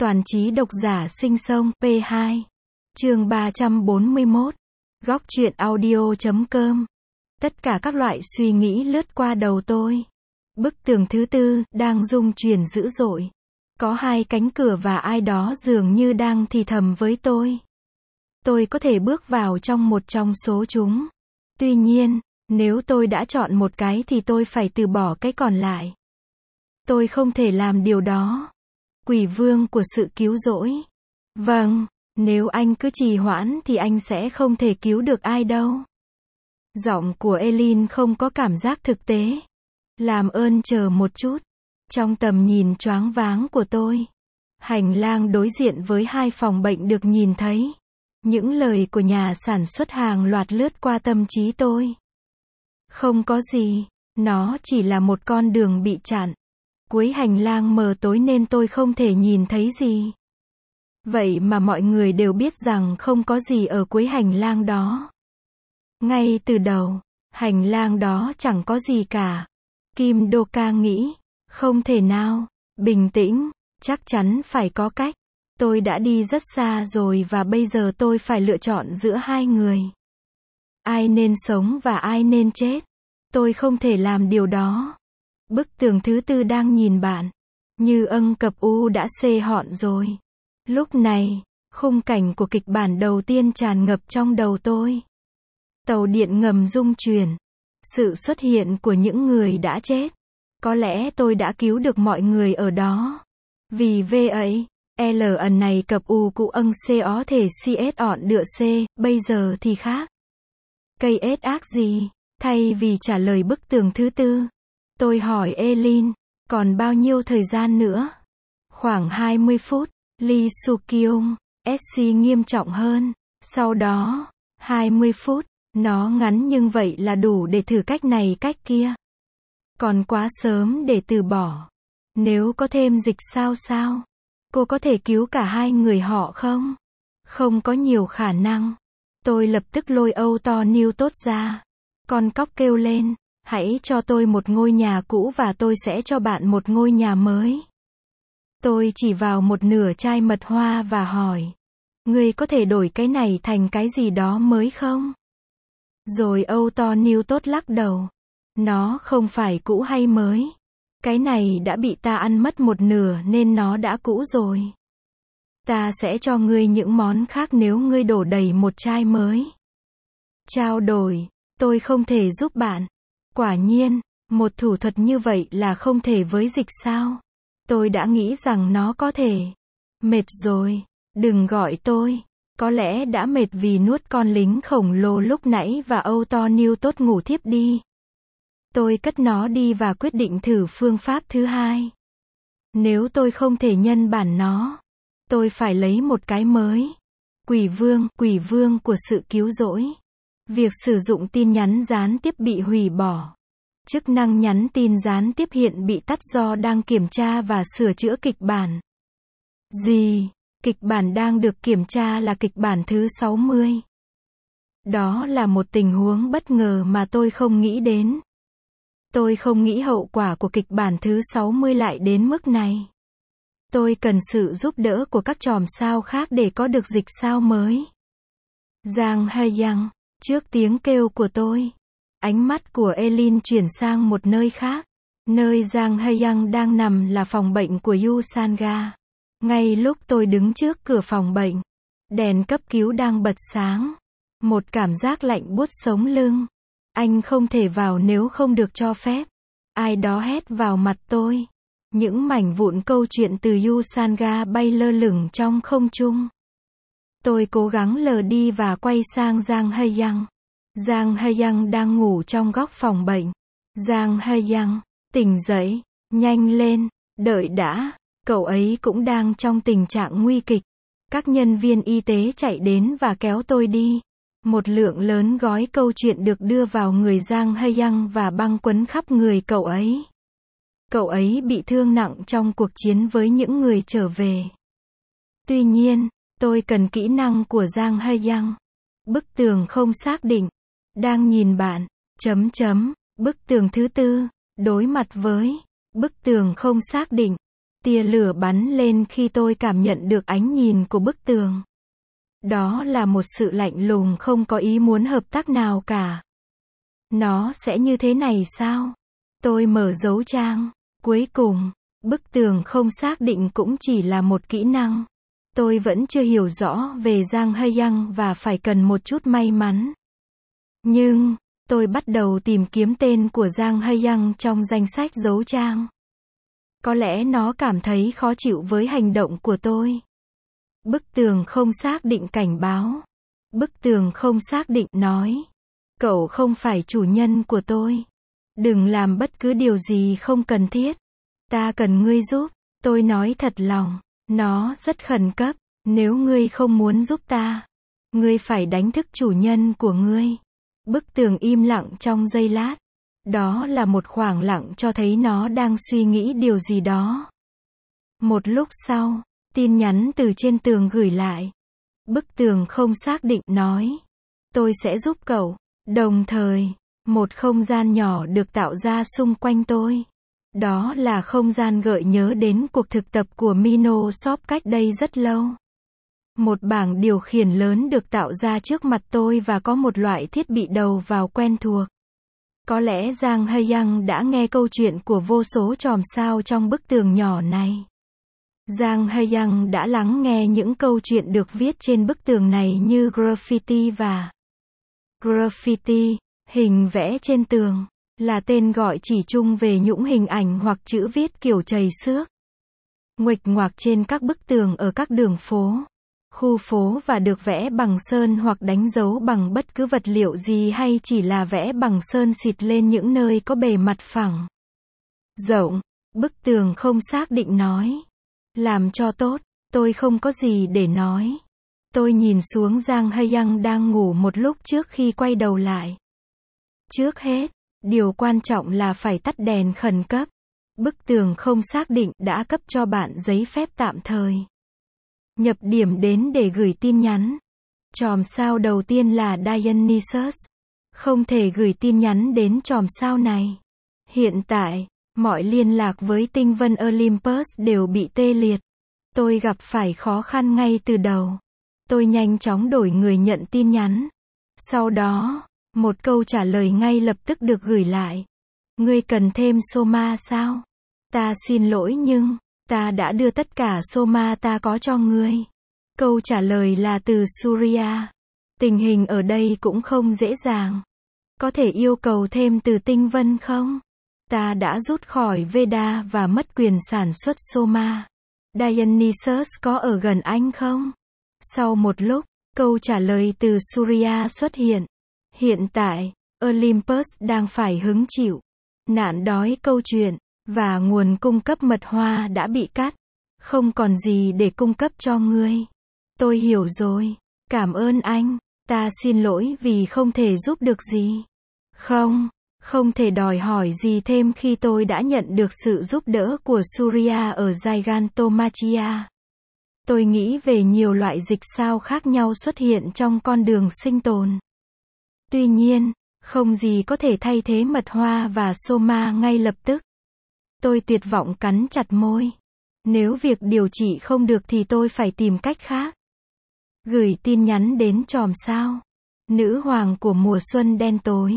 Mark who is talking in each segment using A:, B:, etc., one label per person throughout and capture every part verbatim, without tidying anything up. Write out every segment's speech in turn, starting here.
A: Toàn trí độc giả sinh sông, pê hai. Chương ba trăm bốn mươi mốt. Góc truyện audio chấm com. Tất cả các loại suy nghĩ lướt qua đầu tôi. Bức tường thứ tư, đang rung chuyển dữ dội. Có hai cánh cửa và ai đó dường như đang thì thầm với tôi. Tôi có thể bước vào trong một trong số chúng. Tuy nhiên, nếu tôi đã chọn một cái thì tôi phải từ bỏ cái còn lại. Tôi không thể làm điều đó. Quỷ vương của sự cứu rỗi. Vâng, nếu anh cứ trì hoãn thì anh sẽ không thể cứu được ai đâu. Giọng của Eileen không có cảm giác thực tế. Làm ơn chờ một chút. Trong tầm nhìn choáng váng của tôi, hành lang đối diện với hai phòng bệnh được nhìn thấy. Những lời của nhà sản xuất hàng loạt lướt qua tâm trí tôi. Không có gì, nó chỉ là một con đường bị chặn. Cuối hành lang mờ tối nên tôi không thể nhìn thấy gì. Vậy mà mọi người đều biết rằng không có gì ở cuối hành lang đó. Ngay từ đầu, hành lang đó chẳng có gì cả. Kim Đô-ca nghĩ, không thể nào, bình tĩnh, chắc chắn phải có cách. Tôi đã đi rất xa rồi và bây giờ tôi phải lựa chọn giữa hai người. Ai nên sống và ai nên chết. Tôi không thể làm điều đó. Bức tường thứ tư đang nhìn bạn. Như âng cập u đã xê họn rồi. Lúc này, khung cảnh của kịch bản đầu tiên tràn ngập trong đầu tôi. Tàu điện ngầm rung chuyển. Sự xuất hiện của những người đã chết. Có lẽ tôi đã cứu được mọi người ở đó. Vì vậy, L ẩn này cập u cụ âng c ó thể cs ọn đựa c, bây giờ thì khác. Cây ết ác gì? Thay vì trả lời bức tường thứ tư, tôi hỏi Eileen, còn bao nhiêu thời gian nữa? Khoảng hai mươi phút, Lee Soo-kyung, ét xê nghiêm trọng hơn. Sau đó, hai mươi phút, nó ngắn nhưng vậy là đủ để thử cách này cách kia. Còn quá sớm để từ bỏ. Nếu có thêm dịch sao sao? Cô có thể cứu cả hai người họ không? Không có nhiều khả năng. Tôi lập tức lôi Âu to New tốt ra. Con cóc kêu lên, hãy cho tôi một ngôi nhà cũ và tôi sẽ cho bạn một ngôi nhà mới. Tôi chỉ vào một nửa chai mật hoa và hỏi, ngươi có thể đổi cái này thành cái gì đó mới không? Rồi Âu to New tốt lắc đầu. Nó không phải cũ hay mới. Cái này đã bị ta ăn mất một nửa nên nó đã cũ rồi. Ta sẽ cho ngươi những món khác nếu ngươi đổ đầy một chai mới. Trao đổi, tôi không thể giúp bạn. Quả nhiên, một thủ thuật như vậy là không thể với dịch sao? Tôi đã nghĩ rằng nó có thể. Mệt rồi, đừng gọi tôi. Có lẽ đã mệt vì nuốt con lính khổng lồ lúc nãy và Âu to New tốt ngủ thiếp đi. Tôi cất nó đi và quyết định thử phương pháp thứ hai. Nếu tôi không thể nhân bản nó, tôi phải lấy một cái mới. Quỷ vương, quỷ vương của sự cứu rỗi. Việc sử dụng tin nhắn gián tiếp bị hủy bỏ. Chức năng nhắn tin gián tiếp hiện bị tắt do đang kiểm tra và sửa chữa kịch bản. Gì? Kịch bản đang được kiểm tra là kịch bản thứ sáu mươi. Đó là một tình huống bất ngờ mà tôi không nghĩ đến. Tôi không nghĩ hậu quả của kịch bản thứ sáu mươi lại đến mức này. Tôi cần sự giúp đỡ của các chòm sao khác để có được dịch sao mới. Giang Hae-young, trước tiếng kêu của tôi, ánh mắt của Eileen chuyển sang một nơi khác. Nơi Giang Hae-young đang nằm là phòng bệnh của Yusanga. Ngay lúc tôi đứng trước cửa phòng bệnh, đèn cấp cứu đang bật sáng. Một cảm giác lạnh buốt sống lưng. Anh không thể vào nếu không được cho phép. Ai đó hét vào mặt tôi. Những mảnh vụn câu chuyện từ Yusanga bay lơ lửng trong không trung. Tôi cố gắng lờ đi và quay sang Giang Hae-young. Giang Hae-young đang ngủ trong góc phòng bệnh. Giang Hae-young, tỉnh dậy, nhanh lên, đợi đã. Cậu ấy cũng đang trong tình trạng nguy kịch. Các nhân viên y tế chạy đến và kéo tôi đi. Một lượng lớn gói câu chuyện được đưa vào người Giang Hae-young và băng quấn khắp người cậu ấy. Cậu ấy bị thương nặng trong cuộc chiến với những người trở về. Tuy nhiên, tôi cần kỹ năng của Giang Hae-young. Bức tường không xác định. Đang nhìn bạn. Chấm chấm. Bức tường thứ tư. Đối mặt với. Bức tường không xác định. Tia lửa bắn lên khi tôi cảm nhận được ánh nhìn của bức tường. Đó là một sự lạnh lùng không có ý muốn hợp tác nào cả. Nó sẽ như thế này sao? Tôi mở dấu trang. Cuối cùng, bức tường không xác định cũng chỉ là một kỹ năng. Tôi vẫn chưa hiểu rõ về Giang Hae-young và phải cần một chút may mắn. Nhưng, tôi bắt đầu tìm kiếm tên của Giang Hae-young trong danh sách dấu trang. Có lẽ nó cảm thấy khó chịu với hành động của tôi. Bức tường không xác định cảnh báo. Bức tường không xác định nói. Cậu không phải chủ nhân của tôi. Đừng làm bất cứ điều gì không cần thiết. Ta cần ngươi giúp. Tôi nói thật lòng. Nó rất khẩn cấp. Nếu ngươi không muốn giúp ta, ngươi phải đánh thức chủ nhân của ngươi. Bức tường im lặng trong giây lát. Đó là một khoảng lặng cho thấy nó đang suy nghĩ điều gì đó. Một lúc sau, tin nhắn từ trên tường gửi lại. Bức tường không xác định nói. Tôi sẽ giúp cậu. Đồng thời, một không gian nhỏ được tạo ra xung quanh tôi. Đó là không gian gợi nhớ đến cuộc thực tập của Minosoft cách đây rất lâu. Một bảng điều khiển lớn được tạo ra trước mặt tôi và có một loại thiết bị đầu vào quen thuộc. Có lẽ Giang Hae-young đã nghe câu chuyện của vô số chòm sao trong bức tường nhỏ này. Giang Hae-young đã lắng nghe những câu chuyện được viết trên bức tường này như graffiti và graffiti, hình vẽ trên tường, là tên gọi chỉ chung về những hình ảnh hoặc chữ viết kiểu chầy xước, nguệch ngoạc trên các bức tường ở các đường phố, khu phố và được vẽ bằng sơn hoặc đánh dấu bằng bất cứ vật liệu gì hay chỉ là vẽ bằng sơn xịt lên những nơi có bề mặt phẳng. Rộng, bức tường không xác định nói. Làm cho tốt, tôi không có gì để nói. Tôi nhìn xuống Giang Hae-young đang ngủ một lúc trước khi quay đầu lại. Trước hết, điều quan trọng là phải tắt đèn khẩn cấp. Bức tường không xác định đã cấp cho bạn giấy phép tạm thời. Nhập điểm đến để gửi tin nhắn. Chòm sao đầu tiên là Dionysus. Không thể gửi tin nhắn đến chòm sao này. Hiện tại, mọi liên lạc với tinh vân Olympus đều bị tê liệt. Tôi gặp phải khó khăn ngay từ đầu. Tôi nhanh chóng đổi người nhận tin nhắn. Sau đó, một câu trả lời ngay lập tức được gửi lại. Ngươi cần thêm soma sao? Ta xin lỗi nhưng, ta đã đưa tất cả soma ta có cho ngươi. Câu trả lời là từ Surya. Tình hình ở đây cũng không dễ dàng. Có thể yêu cầu thêm từ tinh vân không? Ta đã rút khỏi Veda và mất quyền sản xuất soma. Dionysus có ở gần anh không? Sau một lúc, câu trả lời từ Surya xuất hiện. Hiện tại, Olympus đang phải hứng chịu nạn đói câu chuyện, và nguồn cung cấp mật hoa đã bị cắt. Không còn gì để cung cấp cho ngươi. Tôi hiểu rồi. Cảm ơn anh. Ta xin lỗi vì không thể giúp được gì. Không, không thể đòi hỏi gì thêm khi tôi đã nhận được sự giúp đỡ của Surya ở Gigantomachia. Tôi nghĩ về nhiều loại dịch sao khác nhau xuất hiện trong con đường sinh tồn. Tuy nhiên, không gì có thể thay thế mật hoa và soma ngay lập tức. Tôi tuyệt vọng cắn chặt môi. Nếu việc điều trị không được thì tôi phải tìm cách khác. Gửi tin nhắn đến chòm sao. Nữ hoàng của mùa xuân đen tối.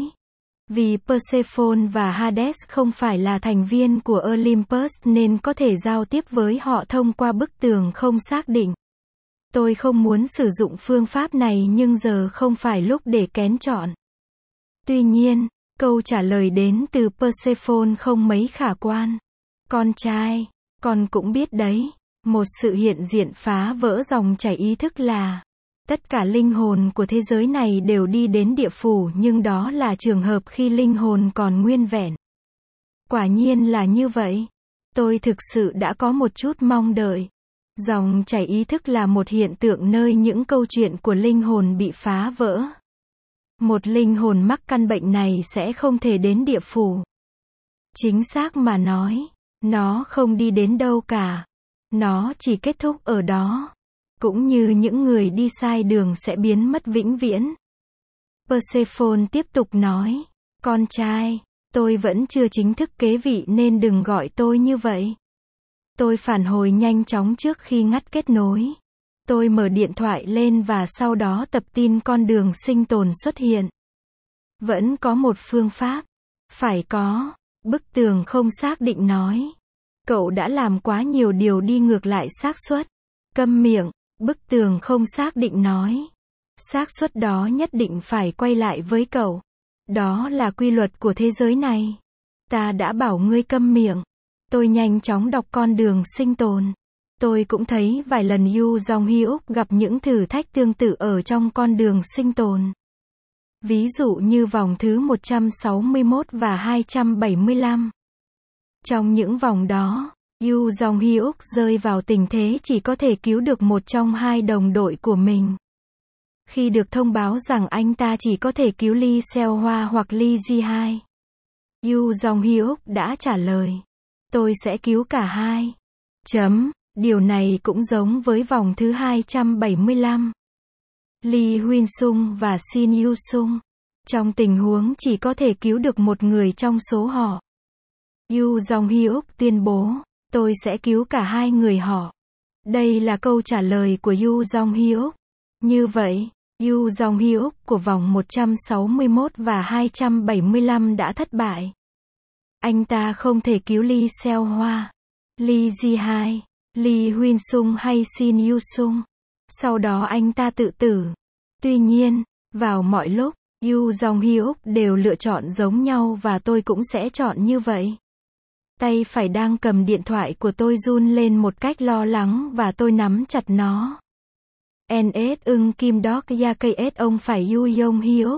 A: Vì Persephone và Hades không phải là thành viên của Olympus nên có thể giao tiếp với họ thông qua bức tường không xác định. Tôi không muốn sử dụng phương pháp này nhưng giờ không phải lúc để kén chọn. Tuy nhiên, câu trả lời đến từ Persephone không mấy khả quan. Con trai, con cũng biết đấy, một sự hiện diện phá vỡ dòng chảy ý thức là tất cả linh hồn của thế giới này đều đi đến địa phủ nhưng đó là trường hợp khi linh hồn còn nguyên vẹn. Quả nhiên là như vậy. Tôi thực sự đã có một chút mong đợi. Dòng chảy ý thức là một hiện tượng nơi những câu chuyện của linh hồn bị phá vỡ. Một linh hồn mắc căn bệnh này sẽ không thể đến địa phủ. Chính xác mà nói, nó không đi đến đâu cả. Nó chỉ kết thúc ở đó. Cũng như những người đi sai đường sẽ biến mất vĩnh viễn. Persephone tiếp tục nói, con trai, tôi vẫn chưa chính thức kế vị nên đừng gọi tôi như vậy. Tôi phản hồi nhanh chóng trước khi ngắt kết nối. Tôi mở điện thoại lên và sau đó tập tin con đường sinh tồn xuất hiện. Vẫn có một phương pháp. Phải có. Bức tường không xác định nói. Cậu đã làm quá nhiều điều đi ngược lại xác suất. Câm miệng. Bức tường không xác định nói. Xác suất đó nhất định phải quay lại với cậu. Đó là quy luật của thế giới này. Ta đã bảo ngươi câm miệng. Tôi nhanh chóng đọc con đường sinh tồn. Tôi cũng thấy vài lần Yu Jong-hyuk gặp những thử thách tương tự ở trong con đường sinh tồn. Ví dụ như vòng thứ một trăm sáu mươi mốt và hai trăm bảy mươi lăm. Trong những vòng đó, Yu Jong-hyuk rơi vào tình thế chỉ có thể cứu được một trong hai đồng đội của mình. Khi được thông báo rằng anh ta chỉ có thể cứu Lee Seo-hwa hoặc Lee Ji-hai, Yu Jong-hyuk đã trả lời. Tôi sẽ cứu cả hai. Chấm. Điều này cũng giống với vòng thứ hai trăm bảy mươi lăm. Lee Huynh-sung và Shin Yu-sung. Trong tình huống chỉ có thể cứu được một người trong số họ, Yu Jong-hyuk tuyên bố, tôi sẽ cứu cả hai người họ. Đây là câu trả lời của Yu Jong-hyuk. Như vậy, Yu Jong-hyuk của vòng một trăm sáu mươi mốt và hai trăm bảy mươi lăm đã thất bại. Anh ta không thể cứu Lee Seo-hwa, Lee Ji-hai, Lee Huynh-sung hay Shin Yu-sung. Sau đó anh ta tự tử. Tuy nhiên, vào mọi lúc, Yu Jong-hyuk đều lựa chọn giống nhau và tôi cũng sẽ chọn như vậy. Tay phải đang cầm điện thoại của tôi run lên một cách lo lắng và tôi nắm chặt nó. en ét ưng kim đốc ya cây ét ông phải Yu Jong-hyuk.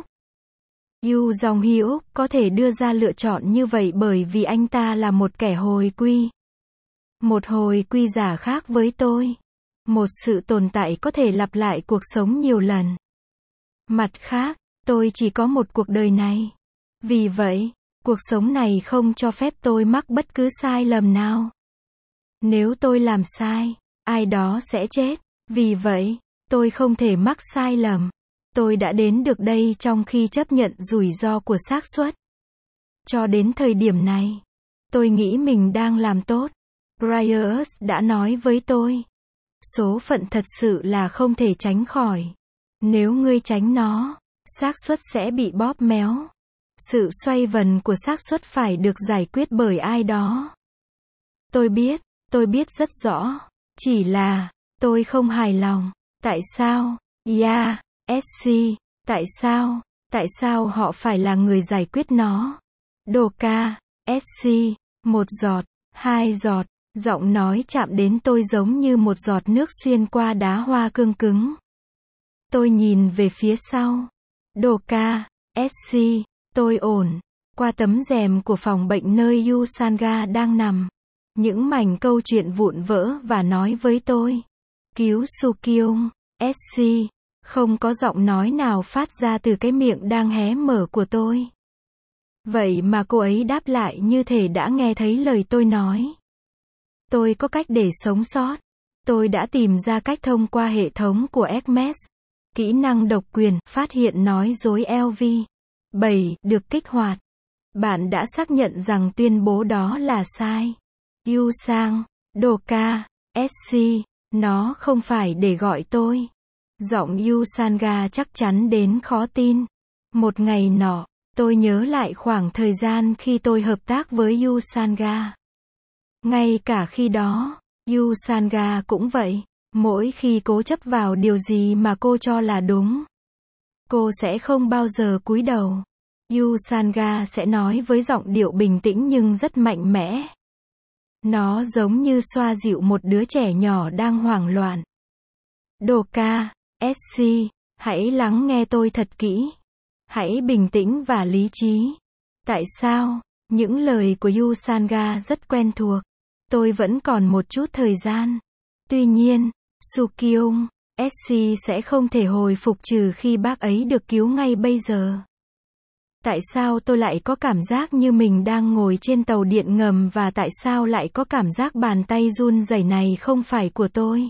A: Yu Jong-hyuk có thể đưa ra lựa chọn như vậy bởi vì anh ta là một kẻ hồi quy. Một hồi quy giả khác với tôi. Một sự tồn tại có thể lặp lại cuộc sống nhiều lần. Mặt khác, tôi chỉ có một cuộc đời này. Vì vậy, cuộc sống này không cho phép tôi mắc bất cứ sai lầm nào. Nếu tôi làm sai, ai đó sẽ chết. Vì vậy, tôi không thể mắc sai lầm. Tôi đã đến được đây trong khi chấp nhận rủi ro của xác suất. Cho đến thời điểm này, tôi nghĩ mình đang làm tốt. Bryce đã nói với tôi. Số phận thật sự là không thể tránh khỏi. Nếu ngươi tránh nó, xác suất sẽ bị bóp méo. Sự xoay vần của xác suất phải được giải quyết bởi ai đó. Tôi biết, tôi biết rất rõ. Chỉ là, tôi không hài lòng. Tại sao? Yeah, ét xê. Tại sao? Tại sao họ phải là người giải quyết nó? Doka, ét xê. Một giọt, hai giọt. Giọng nói chạm đến tôi giống như một giọt nước xuyên qua đá hoa cương cứng. Tôi nhìn về phía sau. Doka, ét xê. Tôi ổn. Qua tấm rèm của phòng bệnh nơi Yu Sanga đang nằm. Những mảnh câu chuyện vụn vỡ và nói với tôi. Cứu Sukyung, ét xê. Không có giọng nói nào phát ra từ cái miệng đang hé mở của tôi. Vậy mà cô ấy đáp lại như thể đã nghe thấy lời tôi nói. Tôi có cách để sống sót. Tôi đã tìm ra cách thông qua hệ thống của Hermes. Kỹ năng độc quyền, phát hiện nói dối lờ vê. bảy, được kích hoạt. Bạn đã xác nhận rằng tuyên bố đó là sai. Yu Sang, Doka, ét xê, nó không phải để gọi tôi. Giọng Yu Sanga chắc chắn đến khó tin. Một ngày nọ, tôi nhớ lại khoảng thời gian khi tôi hợp tác với Yu Sanga. Ngay cả khi đó, Yu Sanga cũng vậy. Mỗi khi cố chấp vào điều gì mà cô cho là đúng, cô sẽ không bao giờ cúi đầu. Yu Sanga sẽ nói với giọng điệu bình tĩnh nhưng rất mạnh mẽ. Nó giống như xoa dịu một đứa trẻ nhỏ đang hoảng loạn. Doka, ét xê, hãy lắng nghe tôi thật kỹ. Hãy bình tĩnh và lý trí. Tại sao? Những lời của Yu Sanga rất quen thuộc. Tôi vẫn còn một chút thời gian. Tuy nhiên, Sukyung, ét xê sẽ không thể hồi phục trừ khi bác ấy được cứu ngay bây giờ. Tại sao tôi lại có cảm giác như mình đang ngồi trên tàu điện ngầm và tại sao lại có cảm giác bàn tay run rẩy này không phải của tôi?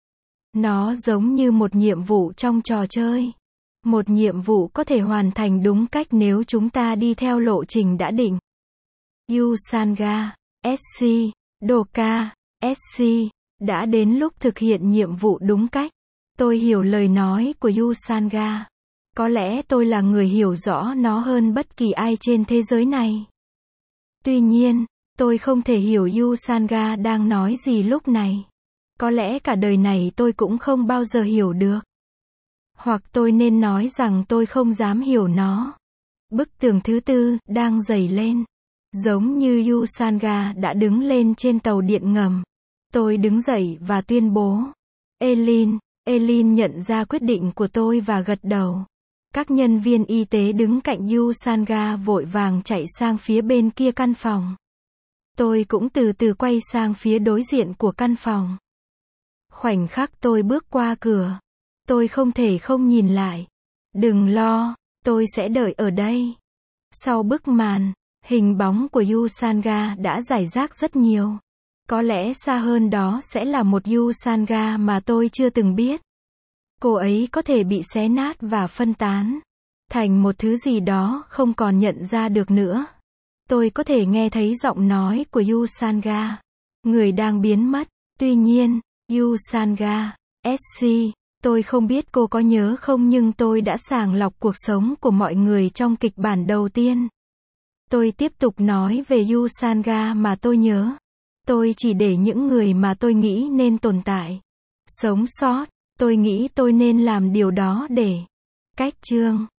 A: Nó giống như một nhiệm vụ trong trò chơi. Một nhiệm vụ có thể hoàn thành đúng cách nếu chúng ta đi theo lộ trình đã định. Yu Sanga, ét xê, Doka, ét xê, đã đến lúc thực hiện nhiệm vụ đúng cách. Tôi hiểu lời nói của Yusanga. Có lẽ tôi là người hiểu rõ nó hơn bất kỳ ai trên thế giới này. Tuy nhiên, tôi không thể hiểu Yusanga đang nói gì lúc này. Có lẽ cả đời này tôi cũng không bao giờ hiểu được. Hoặc tôi nên nói rằng tôi không dám hiểu nó. Bức tường thứ tư đang dày lên. Giống như Yusanga đã đứng lên trên tàu điện ngầm. Tôi đứng dậy và tuyên bố. Eileen, Eileen nhận ra quyết định của tôi và gật đầu. Các nhân viên y tế đứng cạnh Yusanga vội vàng chạy sang phía bên kia căn phòng. Tôi cũng từ từ quay sang phía đối diện của căn phòng. Khoảnh khắc tôi bước qua cửa, tôi không thể không nhìn lại. Đừng lo, tôi sẽ đợi ở đây. Sau bức màn, hình bóng của Yusanga đã rải rác rất nhiều. Có lẽ xa hơn đó sẽ là một Yusanga mà tôi chưa từng biết. Cô ấy có thể bị xé nát và phân tán thành một thứ gì đó không còn nhận ra được nữa. Tôi có thể nghe thấy giọng nói của Yusanga, người đang biến mất. Tuy nhiên, Yusanga, ét xê, tôi không biết cô có nhớ không nhưng tôi đã sàng lọc cuộc sống của mọi người trong kịch bản đầu tiên. Tôi tiếp tục nói về Yusanga mà tôi nhớ. Tôi chỉ để những người mà tôi nghĩ nên tồn tại, sống sót. Tôi nghĩ tôi nên làm điều đó để cách chương